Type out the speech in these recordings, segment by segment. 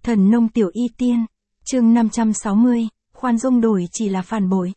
Thần nông tiểu y tiên, chương 560, khoan dung đổi chỉ là phản bội.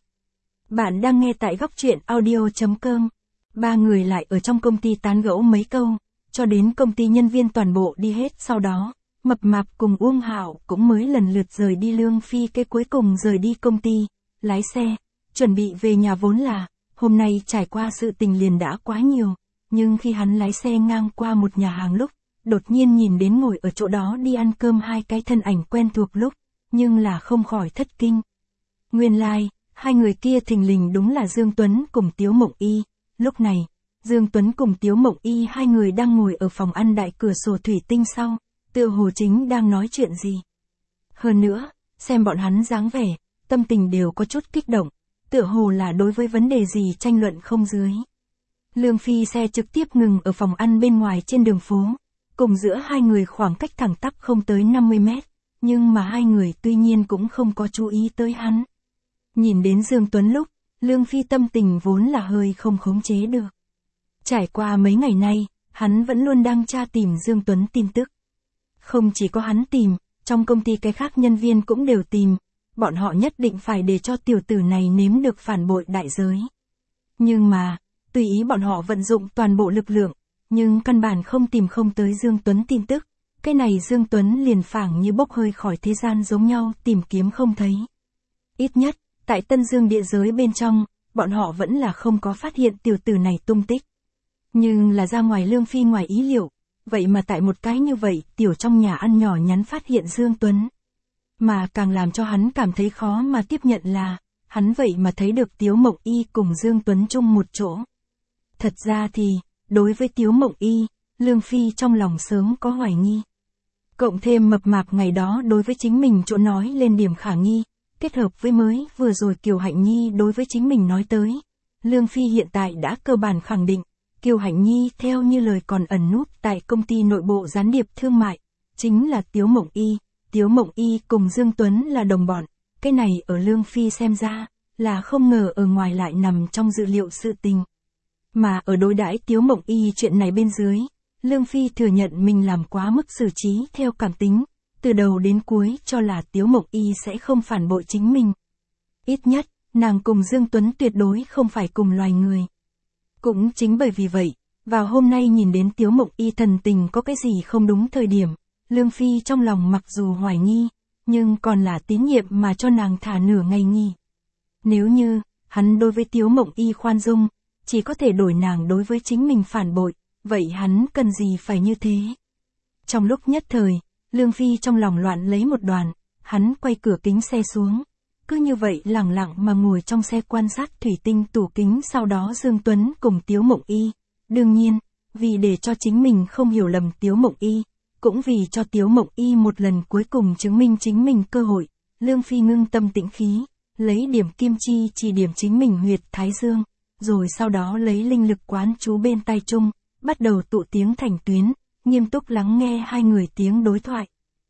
Bạn đang nghe tại góc truyện audio.com. Ba người lại ở trong công ty tán gẫu mấy câu, cho đến công ty nhân viên toàn bộ đi hết, sau đó, Mập Mạp cùng Uông Hạo cũng mới lần lượt rời đi. Lương Phi cái cuối cùng rời đi công ty, lái xe, chuẩn bị về nhà. Vốn là, hôm nay trải qua sự tình liền đã quá nhiều, nhưng khi hắn lái xe ngang qua một nhà hàng lúc, đột nhiên nhìn đến ngồi ở chỗ đó đi ăn cơm hai cái thân ảnh quen thuộc lúc, nhưng là không khỏi thất kinh. Nguyên lai, hai người kia thình lình đúng là Dương Tuấn cùng Tiếu Mộng Y. Lúc này, Dương Tuấn cùng Tiếu Mộng Y hai người đang ngồi ở phòng ăn đại cửa sổ thủy tinh sau, tựa hồ chính đang nói chuyện gì. Hơn nữa, xem bọn hắn dáng vẻ, tâm tình đều có chút kích động, tựa hồ là đối với vấn đề gì tranh luận không dưới. Lương Phi xe trực tiếp ngừng ở phòng ăn bên ngoài trên đường phố, cùng giữa hai người khoảng cách thẳng tắp không tới 50 mét, nhưng mà hai người tuy nhiên cũng không có chú ý tới hắn. Nhìn đến Dương Tuấn lúc, Lương Phi tâm tình vốn là hơi không khống chế được. Trải qua mấy ngày nay, hắn vẫn luôn đang tra tìm Dương Tuấn tin tức. Không chỉ có hắn tìm, trong công ty cái khác nhân viên cũng đều tìm, bọn họ nhất định phải để cho tiểu tử này nếm được phản bội đại giới. Nhưng mà, tùy ý bọn họ vận dụng toàn bộ lực lượng, nhưng căn bản không tìm không tới Dương Tuấn tin tức, cái này Dương Tuấn liền phảng như bốc hơi khỏi thế gian giống nhau, tìm kiếm không thấy. Ít nhất, tại Tân Dương địa giới bên trong, bọn họ vẫn là không có phát hiện tiểu tử này tung tích. Nhưng là ra ngoài Lương Phi ngoài ý liệu, vậy mà tại một cái như vậy tiểu trong nhà ăn nhỏ nhắn phát hiện Dương Tuấn. Mà càng làm cho hắn cảm thấy khó mà tiếp nhận là, hắn vậy mà thấy được Tiếu Mộng Y cùng Dương Tuấn chung một chỗ. Thật ra thì, đối với Tiếu Mộng Y, Lương Phi trong lòng sớm có hoài nghi. Cộng thêm Mập Mạp ngày đó đối với chính mình chỗ nói lên điểm khả nghi, kết hợp với mới vừa rồi Kiều Hạnh Nhi đối với chính mình nói tới. Lương Phi hiện tại đã cơ bản khẳng định, Kiều Hạnh Nhi theo như lời còn ẩn núp tại công ty nội bộ gián điệp thương mại, chính là Tiếu Mộng Y. Tiếu Mộng Y cùng Dương Tuấn là đồng bọn, cái này ở Lương Phi xem ra, là không ngờ ở ngoài lại nằm trong dự liệu sự tình. Mà ở đối đãi Tiếu Mộng Y chuyện này bên dưới, Lương Phi thừa nhận mình làm quá mức xử trí theo cảm tính, từ đầu đến cuối cho là Tiếu Mộng Y sẽ không phản bội chính mình. Ít nhất, nàng cùng Dương Tuấn tuyệt đối không phải cùng loài người. Cũng chính bởi vì vậy, vào hôm nay nhìn đến Tiếu Mộng Y thần tình có cái gì không đúng thời điểm, Lương Phi trong lòng mặc dù hoài nghi, nhưng còn là tín nhiệm mà cho nàng thả nửa ngày nghỉ. Nếu như, hắn đối với Tiếu Mộng Y khoan dung, chỉ có thể đổi nàng đối với chính mình phản bội, vậy hắn cần gì phải như thế? Trong lúc nhất thời, Lương Phi trong lòng loạn lấy một đoàn, hắn quay cửa kính xe xuống. Cứ như vậy lẳng lặng mà ngồi trong xe quan sát thủy tinh tủ kính, sau đó Dương Tuấn cùng Tiếu Mộng Y. Đương nhiên, vì để cho chính mình không hiểu lầm Tiếu Mộng Y, cũng vì cho Tiếu Mộng Y một lần cuối cùng chứng minh chính mình cơ hội, Lương Phi ngưng tâm tĩnh khí, lấy điểm kim chi chỉ điểm chính mình huyệt thái dương, rồi sau đó lấy linh lực quán chú bên tai trung, bắt đầu tụ tiếng thành tuyến, nghiêm túc lắng nghe hai người tiếng đối thoại.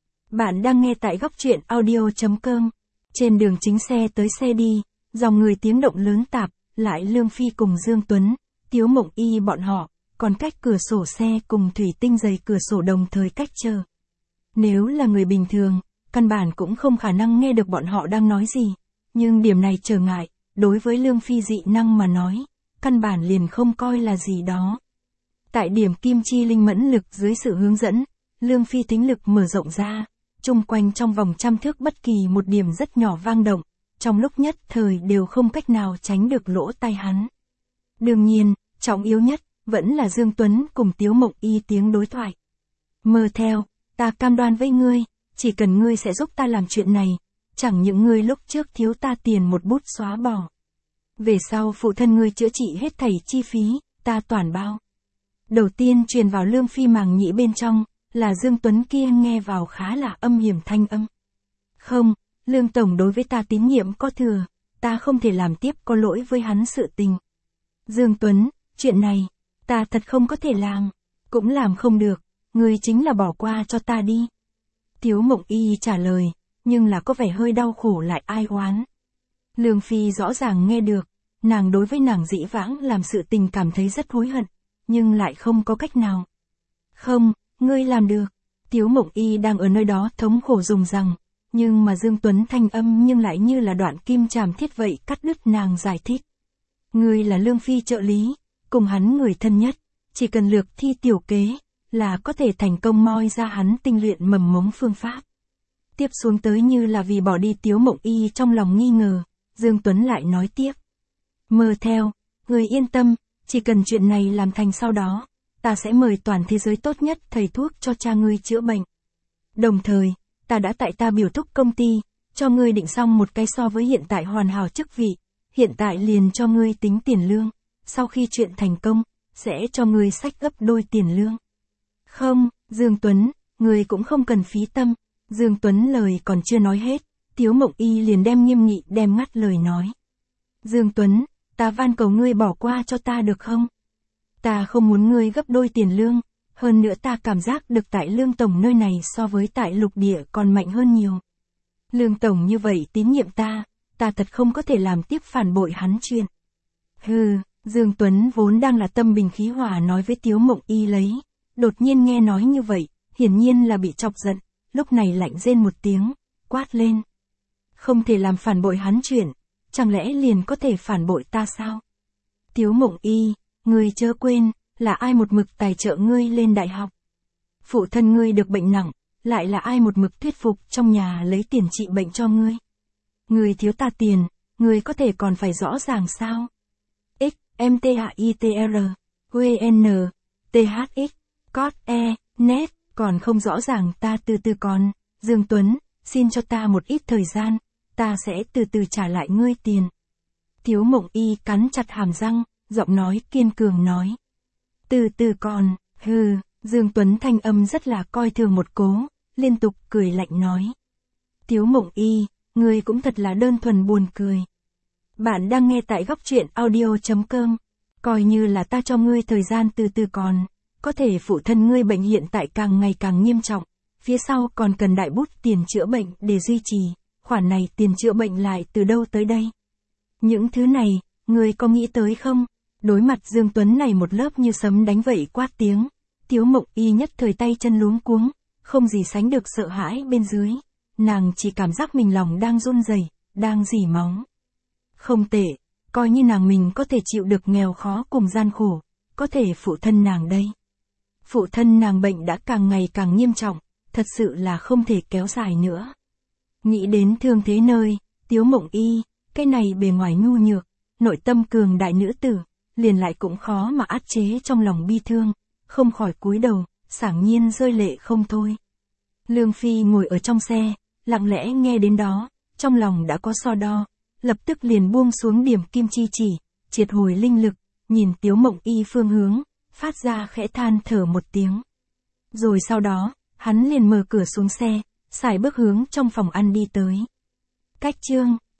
Bạn đang nghe tại góc truyện audio.com. Trên đường chính xe tới xe đi, dòng người tiếng động lớn tạp, lại Lương Phi cùng Dương Tuấn, Tiếu Mộng Y bọn họ, còn cách cửa sổ xe cùng thủy tinh dày cửa sổ đồng thời cách chờ. Nếu là người bình thường, căn bản cũng không khả năng nghe được bọn họ đang nói gì, nhưng điểm này trở ngại, đối với Lương Phi dị năng mà nói, căn bản liền không coi là gì đó. Tại điểm kim chi linh mẫn lực dưới sự hướng dẫn, Lương Phi thính lực mở rộng ra, chung quanh trong vòng 100 thước bất kỳ một điểm rất nhỏ vang động, trong lúc nhất thời đều không cách nào tránh được lỗ tai hắn. Đương nhiên, trọng yếu nhất, vẫn là Dương Tuấn cùng Tiếu Mộng Y tiếng đối thoại. Mơ theo, ta cam đoan với ngươi, chỉ cần ngươi sẽ giúp ta làm chuyện này, chẳng những ngươi lúc trước thiếu ta tiền một bút xóa bỏ. Về sau phụ thân ngươi chữa trị hết thảy chi phí, ta toàn bao. Đầu tiên truyền vào Lương Phi màng nhĩ bên trong, là Dương Tuấn kia nghe vào khá là âm hiểm thanh âm. Không, Lương Tổng đối với ta tín nhiệm có thừa, ta không thể làm tiếp có lỗi với hắn sự tình. Dương Tuấn, chuyện này, ta thật không có thể làm, cũng làm không được, ngươi chính là bỏ qua cho ta đi. Tiếu Mộng Y trả lời, nhưng là có vẻ hơi đau khổ lại ai oán. Lương Phi rõ ràng nghe được, nàng đối với nàng dĩ vãng làm sự tình cảm thấy rất hối hận, nhưng lại không có cách nào. Không, ngươi làm được. Tiếu Mộng Y đang ở nơi đó thống khổ dùng rằng, nhưng mà Dương Tuấn thanh âm nhưng lại như là đoạn kim chàm thiết vậy cắt đứt nàng giải thích. Ngươi là Lương Phi trợ lý, cùng hắn người thân nhất, chỉ cần lược thi tiểu kế, là có thể thành công moi ra hắn tinh luyện mầm mống phương pháp. Tiếp xuống tới như là vì bỏ đi Tiếu Mộng Y trong lòng nghi ngờ, Dương Tuấn lại nói tiếp. Mơ theo, ngươi yên tâm, chỉ cần chuyện này làm thành sau đó, ta sẽ mời toàn thế giới tốt nhất thầy thuốc cho cha ngươi chữa bệnh. Đồng thời, ta đã tại ta biểu thúc công ty, cho ngươi định xong một cái so với hiện tại hoàn hảo chức vị, hiện tại liền cho ngươi tính tiền lương, sau khi chuyện thành công, sẽ cho ngươi xách gấp đôi tiền lương. Không, Dương Tuấn, ngươi cũng không cần phí tâm. Dương Tuấn lời còn chưa nói hết, Tiếu Mộng Y liền đem nghiêm nghị đem ngắt lời nói. Dương Tuấn, ta van cầu ngươi bỏ qua cho ta được không? Ta không muốn ngươi gấp đôi tiền lương, hơn nữa ta cảm giác được tại Lương Tổng nơi này so với tại lục địa còn mạnh hơn nhiều. Lương Tổng như vậy tín nhiệm ta thật không có thể làm tiếp phản bội hắn chuyện. Hừ, Dương Tuấn vốn đang là tâm bình khí hòa nói với Tiếu Mộng Y lấy, đột nhiên nghe nói như vậy, hiển nhiên là bị chọc giận, lúc này lạnh rên một tiếng, quát lên. Không thể làm phản bội hắn chuyện, chẳng lẽ liền có thể phản bội ta sao? Tiếu Mộng Y, ngươi chớ quên, là ai một mực tài trợ ngươi lên đại học? Phụ thân ngươi được bệnh nặng, lại là ai một mực thuyết phục trong nhà lấy tiền trị bệnh cho ngươi? Ngươi thiếu ta tiền, ngươi có thể còn phải rõ ràng sao? X, MTHITR, WN, THX, COT E, NET, còn không rõ ràng ta từ từ còn. Dương Tuấn, xin cho ta một ít thời gian, ta sẽ từ từ trả lại ngươi tiền. Tiếu Mộng Y cắn chặt hàm răng, giọng nói kiên cường nói. Từ từ còn, hừ, Dương Tuấn thanh âm rất là coi thường một cố, liên tục cười lạnh nói. Tiếu Mộng Y, ngươi cũng thật là đơn thuần buồn cười. Bạn đang nghe tại góc truyện audio.com, coi như là ta cho ngươi thời gian từ từ còn, có thể phụ thân ngươi bệnh hiện tại càng ngày càng nghiêm trọng, phía sau còn cần đại bút tiền chữa bệnh để duy trì, khoản này tiền chữa bệnh lại từ đâu tới đây? Những thứ này, ngươi có nghĩ tới không? Đối mặt Dương Tuấn này một lớp như sấm đánh vậy quát tiếng, Tiếu Mộng Y nhất thời tay chân luống cuống, không gì sánh được sợ hãi bên dưới, nàng chỉ cảm giác mình lòng đang run rẩy, đang rỉ máu. Không tệ, coi như nàng mình có thể chịu được nghèo khó cùng gian khổ, có thể phụ thân nàng đây. Phụ thân nàng bệnh đã càng ngày càng nghiêm trọng, thật sự là không thể kéo dài nữa. Nghĩ đến thương thế nơi, Tiếu Mộng Y, cái này bề ngoài nhu nhược, nội tâm cường đại nữ tử, liền lại cũng khó mà át chế trong lòng bi thương, không khỏi cúi đầu, sảng nhiên rơi lệ không thôi. Lương Phi ngồi ở trong xe, lặng lẽ nghe đến đó, trong lòng đã có so đo, lập tức liền buông xuống điểm kim chi chỉ, triệt hồi linh lực, nhìn Tiếu Mộng Y phương hướng, phát ra khẽ than thở một tiếng. Rồi sau đó, hắn liền mở cửa xuống xe, xài bước hướng trong phòng ăn đi tới. Cách chương